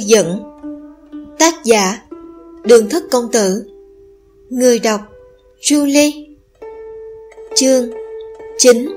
dựng. Tác giả Đường Thất Công Tử. Người đọc Julie. Chương 9.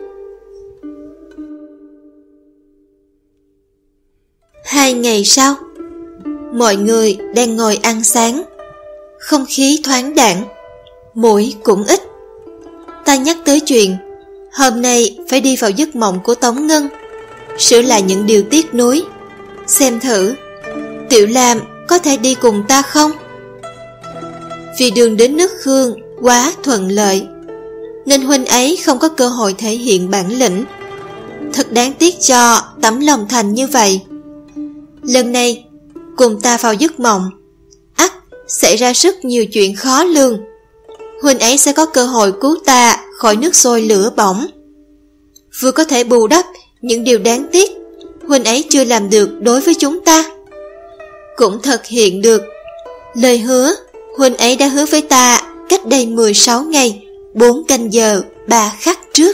2 ngày sau, mọi người đang ngồi ăn sáng. Không khí thoáng đãng, muỗi cũng ít. Ta nhắc tới chuyện hôm nay phải đi vào giấc mộng của Tống Ngân, sửa lại những điều tiếc nuối. Xem thử Tiểu Lam có thể đi cùng ta không? Vì đường đến nước Khương quá thuận lợi, nên huynh ấy không có cơ hội thể hiện bản lĩnh. Thật đáng tiếc cho tấm lòng thành như vậy. Lần này cùng ta vào giấc mộng, ắt xảy ra rất nhiều chuyện khó lường. Huynh ấy sẽ có cơ hội cứu ta khỏi nước sôi lửa bỏng, vừa có thể bù đắp những điều đáng tiếc huynh ấy chưa làm được đối với chúng ta, cũng thực hiện được lời hứa huynh ấy đã hứa với ta cách đây 16 ngày 4 canh giờ 3 khắc trước.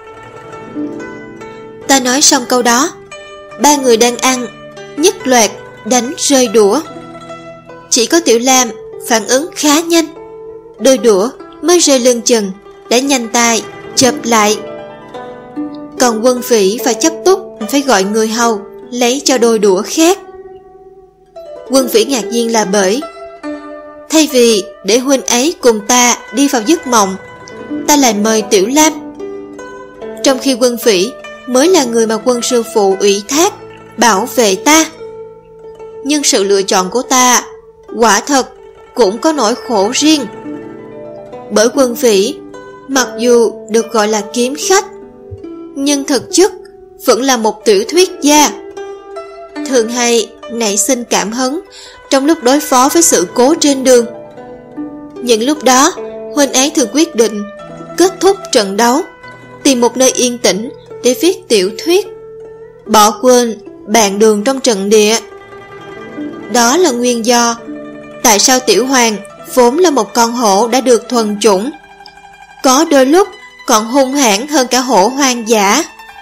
Ta nói xong câu đó, 3 người đang ăn nhất loạt đánh rơi đũa. Chỉ có Tiểu Lam phản ứng khá nhanh, đôi đũa mới rơi lưng chừng đã nhanh tay chộp lại. Còn Quân Phỉ và Chấp Túc phải gọi người hầu lấy cho đôi đũa khác. Quân Phỉ ngạc nhiên là bởi thay vì để huynh ấy cùng ta đi vào giấc mộng, ta lại mời Tiểu Lam, trong khi Quân Phỉ mới là người mà Quân sư phụ ủy thác bảo vệ ta. Nhưng sự lựa chọn của ta quả thật cũng có nỗi khổ riêng. Bởi Quân Phỉ mặc dù được gọi là kiếm khách, nhưng thực chất vẫn là một tiểu thuyết gia, thường hay nảy sinh cảm hứng trong lúc đối phó với sự cố trên đường. Những lúc đó, huynh ấy thường quyết định kết thúc trận đấu, tìm một nơi yên tĩnh để viết tiểu thuyết, bỏ quên bạn đường trong trận địa. Đó là nguyên do tại sao Tiểu Hoàng vốn là một con hổ đã được thuần chủng, có đôi lúc còn hung hãn hơn cả hổ hoang dã.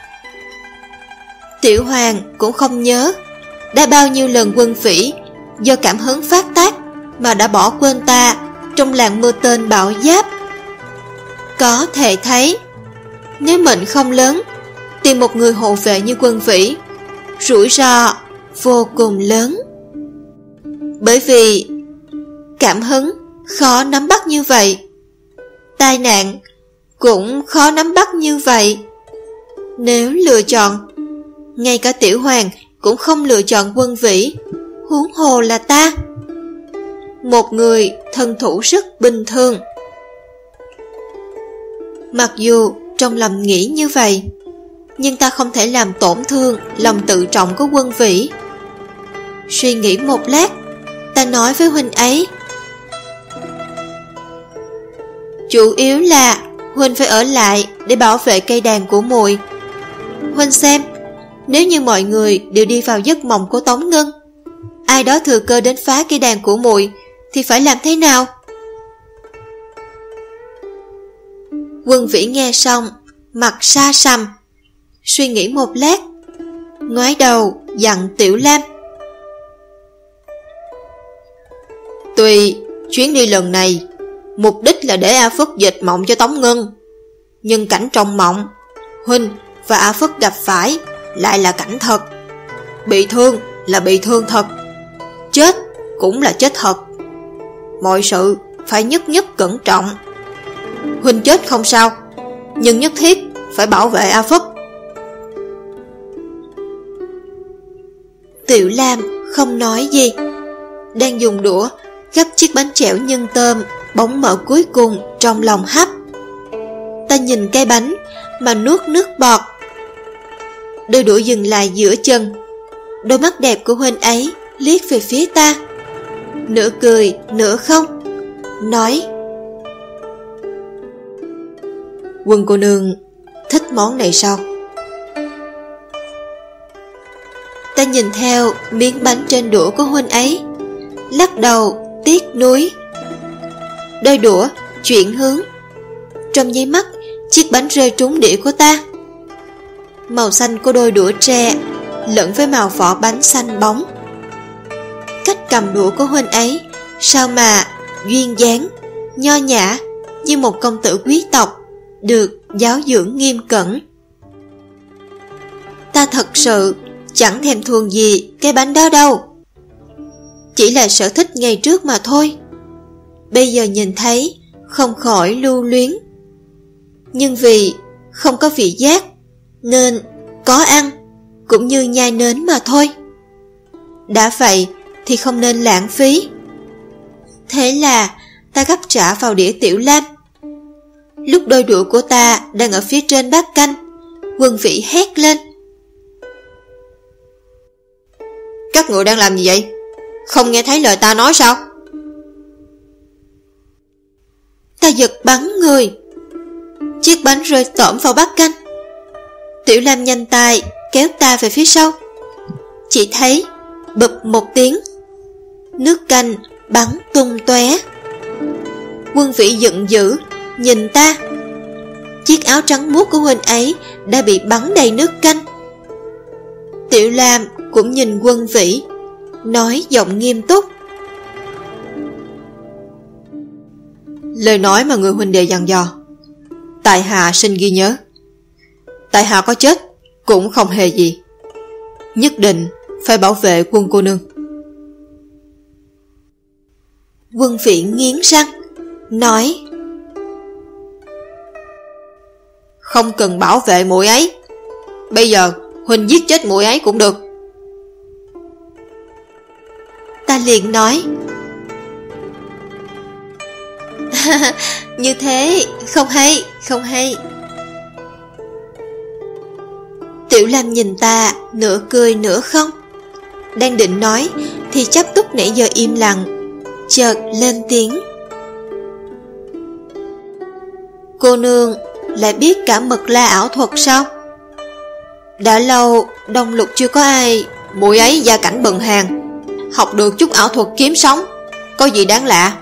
Tiểu Hoàng cũng không nhớ đã bao nhiêu lần Quân Phỉ do cảm hứng phát tác mà đã bỏ quên ta trong làng mưa tên bão giáp. Có thể thấy, nếu mệnh không lớn, tìm một người hộ vệ như Quân Phỉ, rủi ro vô cùng lớn. Bởi vì cảm hứng khó nắm bắt như vậy, tai nạn cũng khó nắm bắt như vậy. Nếu lựa chọn, ngay cả Tiểu Hoàng cũng không lựa chọn Quân Vĩ, huống hồ là ta, một người thân thủ rất bình thường. Mặc dù trong lòng nghĩ như vậy, nhưng ta không thể làm tổn thương lòng tự trọng của Quân Vĩ. Suy nghĩ một lát, ta nói với huynh ấy, chủ yếu là huynh phải ở lại để bảo vệ cây đàn của muội. Huynh xem, nếu như mọi người đều đi vào giấc mộng của Tống Ngân, ai đó thừa cơ đến phá cây đàn của muội thì phải làm thế nào? Quân Vĩ nghe xong, mặt xa sầm, suy nghĩ một lát, ngoái đầu dặn Tiểu Lam, tuy chuyến đi lần này mục đích là để A Phất dịch mộng cho Tống Ngân, nhưng cảnh trong mộng huynh và A Phất gặp phải lại là cảnh thật. Bị thương là bị thương thật, chết cũng là chết thật. Mọi sự phải nhất nhất cẩn trọng. Huynh chết không sao, nhưng nhất thiết phải bảo vệ A Phất. Tiểu Lam không nói gì, đang dùng đũa gắp chiếc bánh chẻo nhân tôm bóng mỡ cuối cùng trong lòng hấp. Ta nhìn cái bánh mà nuốt nước bọt. Đôi đũa dừng lại giữa chân, đôi mắt đẹp của huynh ấy liếc về phía ta, nửa cười nửa không, nói, Quân cô nương thích món này sao? Ta nhìn theo miếng bánh trên đũa của huynh ấy, lắc đầu tiếc nuối. Đôi đũa chuyển hướng, trong nháy mắt chiếc bánh rơi trúng đĩa của ta. Màu xanh của đôi đũa tre lẫn với màu vỏ bánh xanh bóng. cầm đũa của huynh ấy sao mà duyên dáng, nho nhã như một công tử quý tộc được giáo dưỡng nghiêm cẩn. Ta thật sự chẳng thèm thuồng gì cái bánh đó đâu. Chỉ là sở thích ngày trước mà thôi. Bây giờ nhìn thấy không khỏi lưu luyến. Nhưng vì không có vị giác nên có ăn cũng như nhai nến mà thôi. Đã vậy thì không nên lãng phí. Thế là ta gắp trả vào đĩa Tiểu Lam. Lúc đôi đũa của ta đang ở phía trên bát canh, Quân Vĩ hét lên: "Các người đang làm gì vậy? Không nghe thấy lời ta nói sao?" Ta giật bắn người. Chiếc bánh rơi tổm vào bát canh. Tiểu Lam nhanh tay kéo ta về phía sau. Chỉ thấy bụp một tiếng, nước canh bắn tung tóe. Quân Vĩ giận dữ nhìn ta. Chiếc áo trắng muốt của huynh ấy đã bị bắn đầy nước canh. Tiểu Lam cũng nhìn Quân Vĩ, nói giọng nghiêm túc: "Lời nói mà người huynh đệ dặn dò, tại hạ xin ghi nhớ. Tại hạ có chết cũng không hề gì. Nhất định phải bảo vệ Quân cô nương." Quân Vĩ nghiến răng nói: "Không cần bảo vệ muội ấy. Bây giờ huynh giết chết muội ấy cũng được." Ta liền nói: "Như thế không hay, không hay." Tiểu Lam nhìn ta nửa cười nửa không. Đang định nói thì Chấp Túc nãy giờ im lặng chợt lên tiếng: "Cô nương lại biết cả Mật La ảo thuật sao? Đã lâu Đông Lục chưa có ai." "Muội ấy gia cảnh bần hàn, học được chút ảo thuật kiếm sống, có gì đáng lạ?"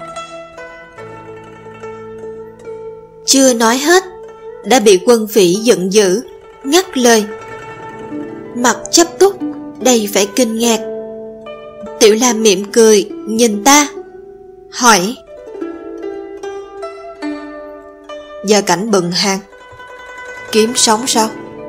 Chưa nói hết đã bị Quân Vĩ giận dữ ngắt lời. Mặt Chấp Túc đầy vẻ kinh ngạc. Tiểu Lam mỉm cười nhìn ta, hỏi: "Gia cảnh bần hàn, kiếm sống sao?"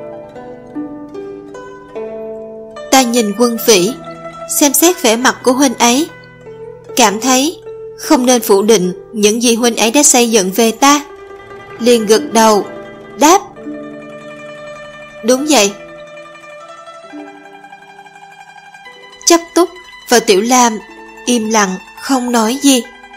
Ta nhìn Quân Vĩ, xem xét vẻ mặt của huynh ấy, cảm thấy không nên phủ định những gì huynh ấy đã xây dựng về ta, liền gật đầu đáp: "Đúng vậy." Chấp Túc và Tiểu Lam im lặng không nói gì.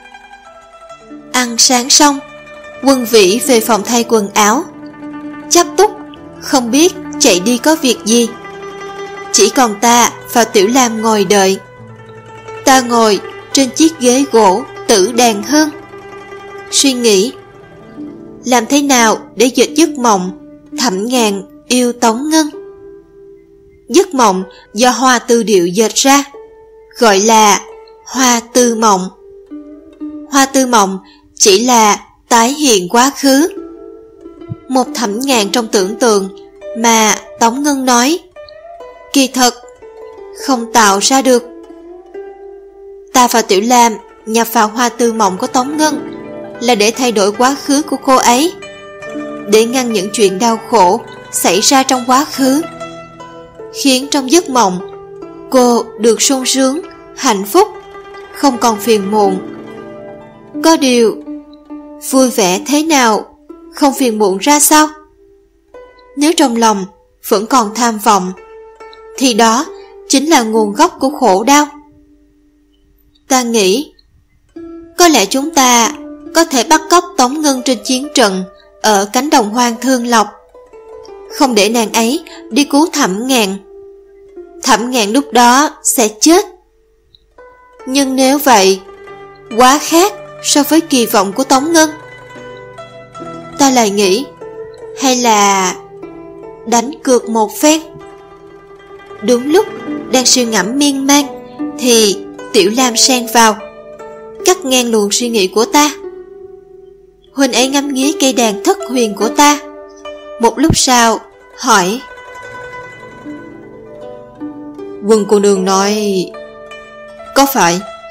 Ăn sáng xong, Quân Vĩ về phòng thay quần áo. Chấp Túc không biết chạy đi có việc gì. Chỉ còn ta và Tiểu Lam ngồi đợi. Ta ngồi trên chiếc ghế gỗ tử đàn hương, suy nghĩ làm thế nào để dịch giấc mộng Thẩm Ngàn yêu Tống Ngân. Giấc mộng do Hoa Tư Điệu dệt ra, gọi là Hoa Tư Mộng. Hoa Tư Mộng chỉ là tái hiện quá khứ, một Thẩm Ngàn trong tưởng tượng mà Tống Ngân nói kỳ thật không tạo ra được. Ta và Tiểu Lam nhập vào Hoa Tư Mộng của Tống Ngân là để thay đổi quá khứ của cô ấy, để ngăn những chuyện đau khổ xảy ra trong quá khứ, khiến trong giấc mộng cô được sung sướng, hạnh phúc, không còn phiền muộn. Có điều, vui vẻ thế nào, không phiền muộn ra sao? Nếu trong lòng vẫn còn tham vọng, thì đó chính là nguồn gốc của khổ đau. Ta nghĩ, có lẽ chúng ta có thể bắt cóc Tống Ngân trên chiến trận ở cánh đồng hoang Thương Lộc, không để nàng ấy đi cứu Thẩm Ngàn. Thẩm Ngàn lúc đó sẽ chết. Nhưng nếu vậy, quá khác so với kỳ vọng của Tống Ngân. Ta lại nghĩ, hay là đánh cược một phen. Đúng lúc đang suy ngẫm miên man thì Tiểu Lam xen vào, cắt ngang luồng suy nghĩ của ta. Huynh ấy ngắm nghía cây đàn thất huyền của ta, một lúc sau hỏi: Quân cô nương nói có phải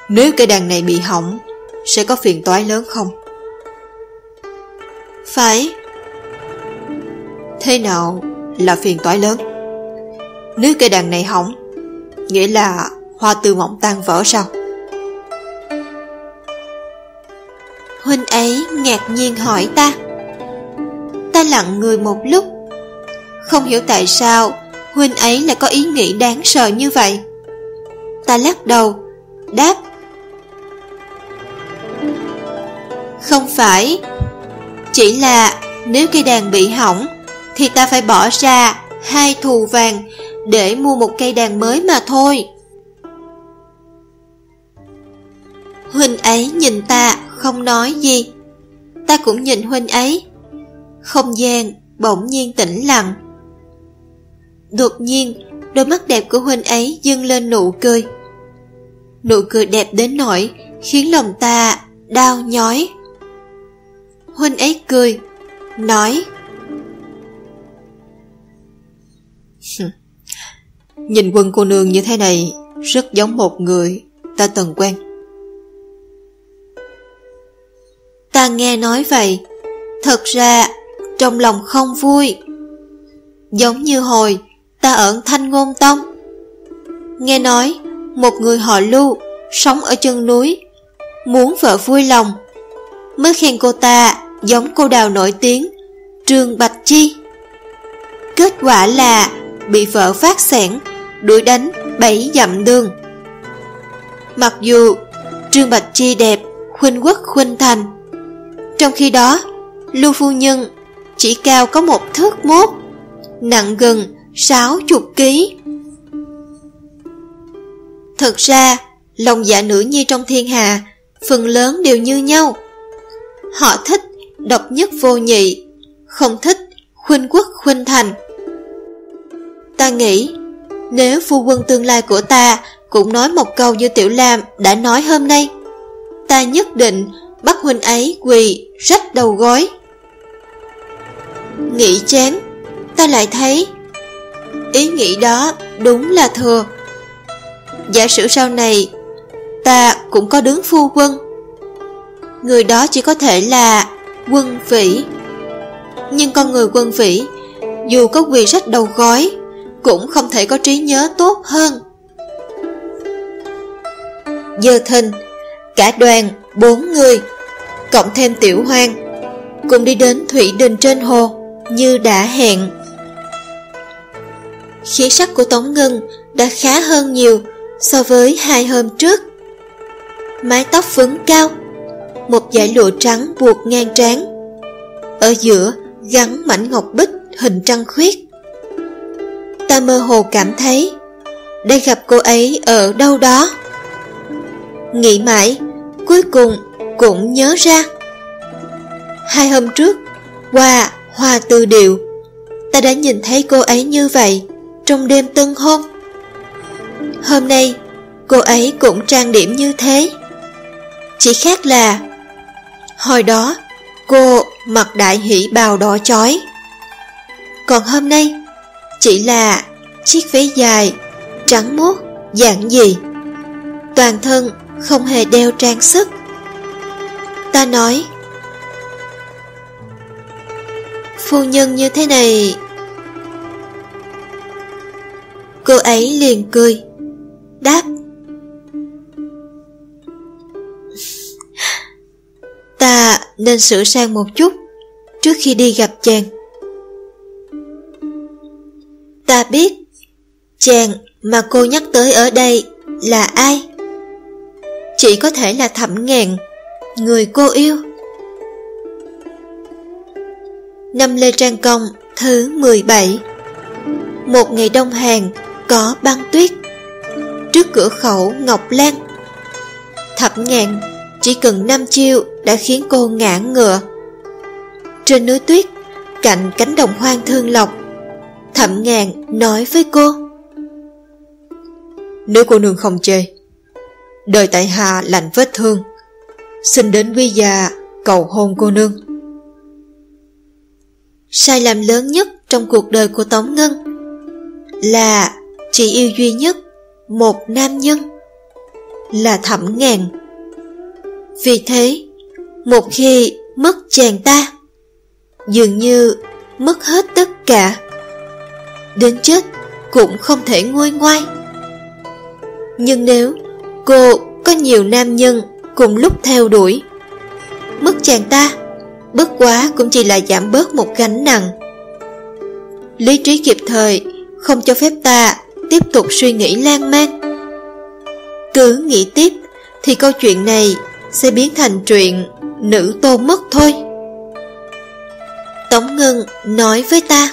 Nếu cây đàn này bị hỏng, sẽ có phiền toái lớn không? Phải. Thế nào là phiền toái lớn? Nếu cây đàn này hỏng, nghĩa là Hoa Tư Mộng tan vỡ sao? Huynh ấy ngạc nhiên hỏi ta. Ta lặng người một lúc, không hiểu tại sao huynh ấy lại có ý nghĩ đáng sợ như vậy. Ta lắc đầu, đáp: không phải, chỉ là nếu cây đàn bị hỏng thì ta phải bỏ ra 2 thù vàng để mua một cây đàn mới mà thôi. Huynh ấy nhìn ta không nói gì, ta cũng nhìn huynh ấy. Không gian bỗng nhiên tĩnh lặng. Đột nhiên, đôi mắt đẹp của huynh ấy dâng lên nụ cười. Nụ cười đẹp đến nỗi khiến lòng ta đau nhói. Huynh ấy cười, nói: Nhìn Quân cô nương như thế này, rất giống một người ta từng quen. Ta nghe nói vậy, thật ra trong lòng không vui. Giống như hồi ta ở Thanh Ngôn Tông, nghe nói một người họ Lưu sống ở chân núi, muốn vợ vui lòng, mới khen cô ta giống cô đào nổi tiếng Trương Bạch Chi. Kết quả là bị vợ phát xẻng, đuổi đánh 7 dặm đường. Mặc dù Trương Bạch Chi đẹp khuynh quốc khuynh thành, trong khi đó Lưu phu nhân chỉ cao có 1 thước 1, nặng gần 60 ký. Thật ra lòng dạ nữ nhi trong thiên hạ phần lớn đều như nhau. Họ thích độc nhất vô nhị, không thích khuynh quốc khuynh thành. Ta nghĩ nếu phu quân tương lai của ta cũng nói một câu như Tiểu Lam đã nói hôm nay, ta nhất định bắt huynh ấy quỳ rách đầu gối. Nghĩ chán, ta lại thấy ý nghĩ đó đúng là thừa. Giả sử sau này ta cũng có đứng phu quân, người đó chỉ có thể là Quân Vĩ. Nhưng con người Quân Vĩ dù có quỳ rách đầu gối cũng không thể có trí nhớ tốt hơn. Giờ thìn, cả đoàn 4 người cộng thêm Tiểu Hoang cùng đi đến thủy đình trên hồ như đã hẹn. Khí sắc của Tống Ngân đã khá hơn nhiều so với 2 hôm trước. Mái tóc vấn cao, một dải lụa trắng buộc ngang trán, ở giữa gắn mảnh ngọc bích hình trăng khuyết. Ta mơ hồ cảm thấy đã gặp cô ấy ở đâu đó. Nghĩ mãi, cuối cùng cũng nhớ ra. 2 hôm trước, qua Hoa Tư Điệu, ta đã nhìn thấy cô ấy như vậy trong đêm tân hôn. Hôm nay, cô ấy cũng trang điểm như thế. Chỉ khác là hồi đó cô mặc đại hỷ bào đỏ chói, còn hôm nay chỉ là chiếc váy dài trắng muốt giản dị, toàn thân không hề đeo trang sức. Ta nói: phu nhân như thế này. Cô ấy liền cười, đáp: ta nên sửa sang một chút trước khi đi gặp chàng. Ta biết chàng mà cô nhắc tới ở đây là ai. Chỉ có thể là Thẩm Ngạn, người cô yêu. Năm Lê Trang Công thứ 17. Một ngày đông hàng có băng tuyết. Trước cửa khẩu Ngọc Lan, Thẩm Ngạn chỉ cần 5 chiêu đã khiến cô ngã ngựa. Trên núi tuyết, cạnh cánh đồng hoang Thương Lộc, Thẩm Ngạn nói với cô: nếu cô nương không chê, đời tại hạ lành vết thương, xin đến quý gia cầu hôn cô nương. Sai lầm lớn nhất trong cuộc đời của Tống Ngân là chỉ yêu duy nhất một nam nhân. là thẳm ngàn. Vì thế, một khi mất chàng ta, dường như mất hết tất cả, đến chết cũng không thể nguôi ngoai. Nhưng nếu cô có nhiều nam nhân cùng lúc theo đuổi, mất chàng ta bất quá cũng chỉ là giảm bớt một gánh nặng. Lý trí kịp thời không cho phép ta tiếp tục suy nghĩ lan man. Cứ nghĩ tiếp thì câu chuyện này sẽ biến thành chuyện nữ tôn mất thôi. Tống Ngân nói với ta: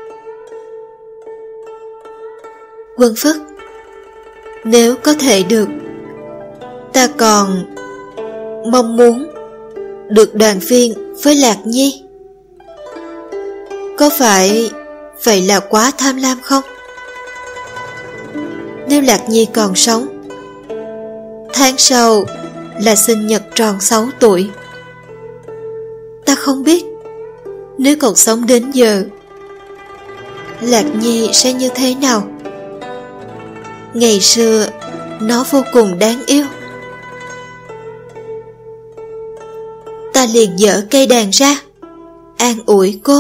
Quân Phất, nếu có thể được, ta còn mong muốn được đoàn viên với Lạc Nhi. Có phải vậy là quá tham lam không? Nếu Lạc Nhi còn sống, tháng sau là sinh nhật tròn 6 tuổi. Ta không biết nếu còn sống đến giờ, Lạc Nhi sẽ như thế nào. Ngày xưa nó vô cùng đáng yêu. Ta liền dở cây đàn ra, an ủi cô.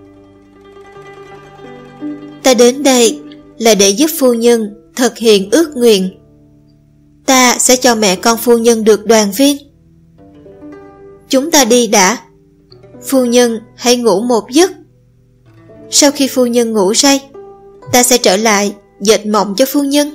Ta đến đây là để giúp phu nhân thực hiện ước nguyện. Ta sẽ cho mẹ con phu nhân được đoàn viên. Chúng ta đi đã. Phu nhân hãy ngủ một giấc. Sau khi phu nhân ngủ say, ta sẽ trở lại dệt mộng cho phu nhân.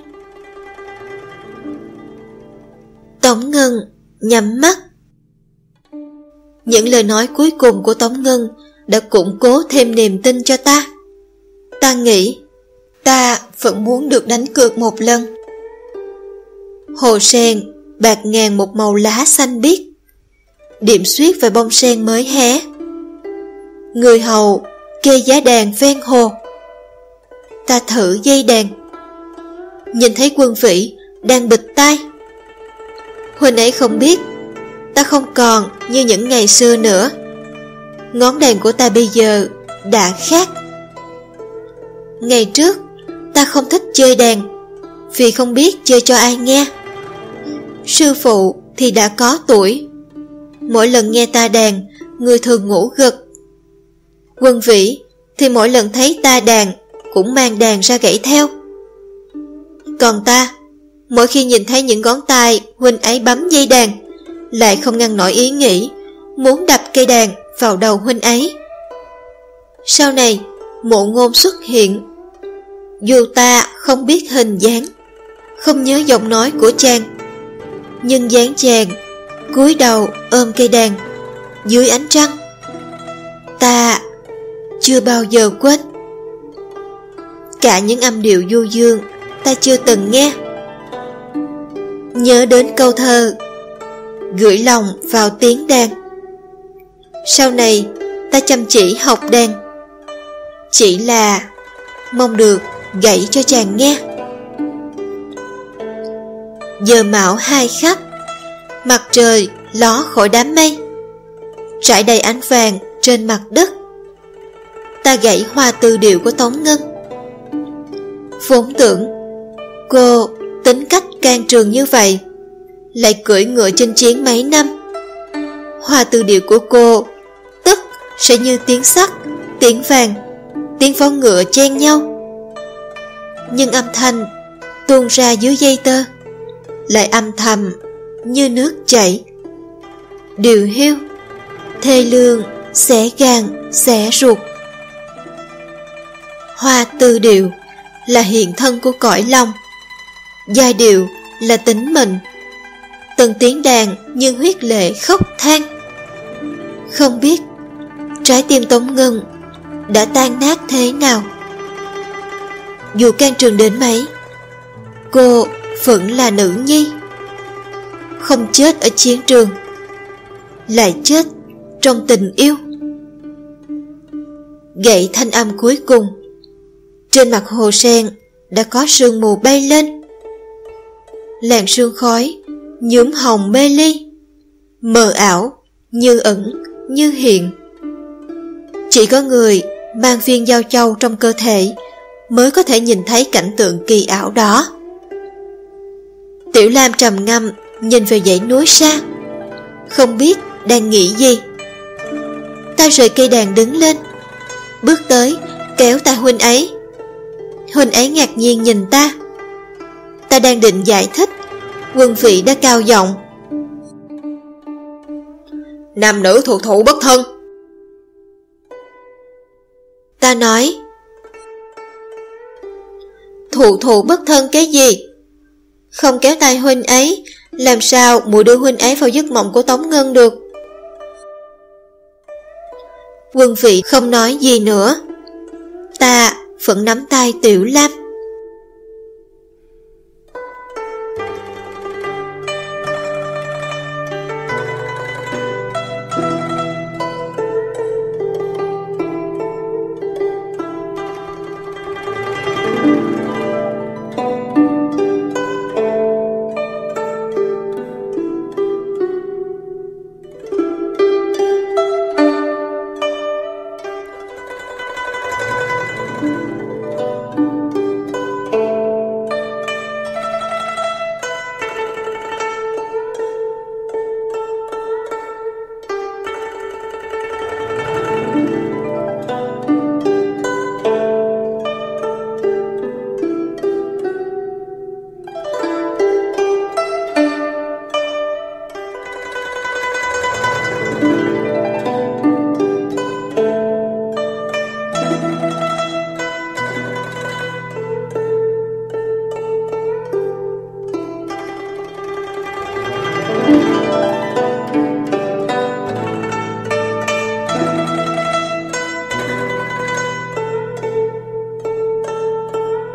Tống Ngân nhắm mắt. Những lời nói cuối cùng của Tống Ngân đã củng cố thêm niềm tin cho ta. Ta nghĩ ta vẫn muốn được đánh cược một lần. Hồ sen bạc ngàn một màu lá xanh biếc, điểm xuyết về bông sen mới hé. Người hầu kê giá đàn ven hồ. Ta thử dây đàn, nhìn thấy Quân Vĩ đang bịt tai. Huynh ấy không biết ta không còn như những ngày xưa nữa. Ngón đàn của ta bây giờ đã khác. Ngày trước ta không thích chơi đàn vì không biết chơi cho ai nghe. Sư phụ thì đã có tuổi, mỗi lần nghe ta đàn, người thường ngủ gật. Quân Vĩ thì mỗi lần thấy ta đàn cũng mang đàn ra gãy theo. Còn ta, mỗi khi nhìn thấy những ngón tay huynh ấy bấm dây đàn, lại không ngăn nổi ý nghĩ muốn đập cây đàn vào đầu huynh ấy. Sau này Mộ Ngôn xuất hiện. Dù ta không biết hình dáng, không nhớ giọng nói của chàng, nhưng dáng chàng cúi đầu ôm cây đàn dưới ánh trăng, ta chưa bao giờ quên. Cả những âm điệu du dương ta chưa từng nghe. Nhớ đến câu thơ gửi lòng vào tiếng đàn. Sau này ta chăm chỉ học đàn, chỉ là mong được gảy cho chàng nghe. Giờ mão 2 khắc, mặt trời ló khỏi đám mây, trải đầy ánh vàng trên mặt đất. Ta gảy hoa tư điệu của Tống Ngân. Vốn tưởng cô tính cách can trường như vậy, lại cưỡi ngựa chinh chiến mấy năm, hoa tư điệu của cô tất sẽ như tiếng sắt, tiếng vàng, tiếng pháo ngựa chen nhau. Nhưng âm thanh tuôn ra dưới dây tơ lại âm thầm như nước chảy, điều hiu, thê lương, xẻ gan, xẻ ruột. Hoa tư điệu là hiện thân của cõi lòng, giai điệu là tính mệnh. Từng tiếng đàn như huyết lệ khóc than. Không biết trái tim Tống Ngân đã tan nát thế nào. Dù can trường đến mấy, cô vẫn là nữ nhi. Không chết ở chiến trường, lại chết trong tình yêu. Gậy thanh âm cuối cùng, trên mặt hồ sen đã có sương mù bay lên. Làn sương khói nhuốm hồng mê ly, mờ ảo, như ẩn, như hiện. Chỉ có người mang viên giao châu trong cơ thể mới có thể nhìn thấy cảnh tượng kỳ ảo đó. Tiểu Lam trầm ngâm nhìn về dãy núi xa, không biết đang nghĩ gì. Ta rời cây đàn đứng lên, bước tới kéo tay huynh ấy. Huynh ấy ngạc nhiên nhìn ta. Ta đang định giải thích, Quân Vị đã cao giọng: nam nữ thuộc thụ bất thân. Ta nói: thụ thụ bất thân cái gì? Không kéo tay huynh ấy, làm sao muội đưa huynh ấy vào giấc mộng của Tống Ngân được? Quân Vị không nói gì nữa. Ta vẫn nắm tay Tiểu Lam.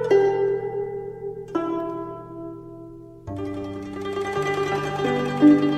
Thank you.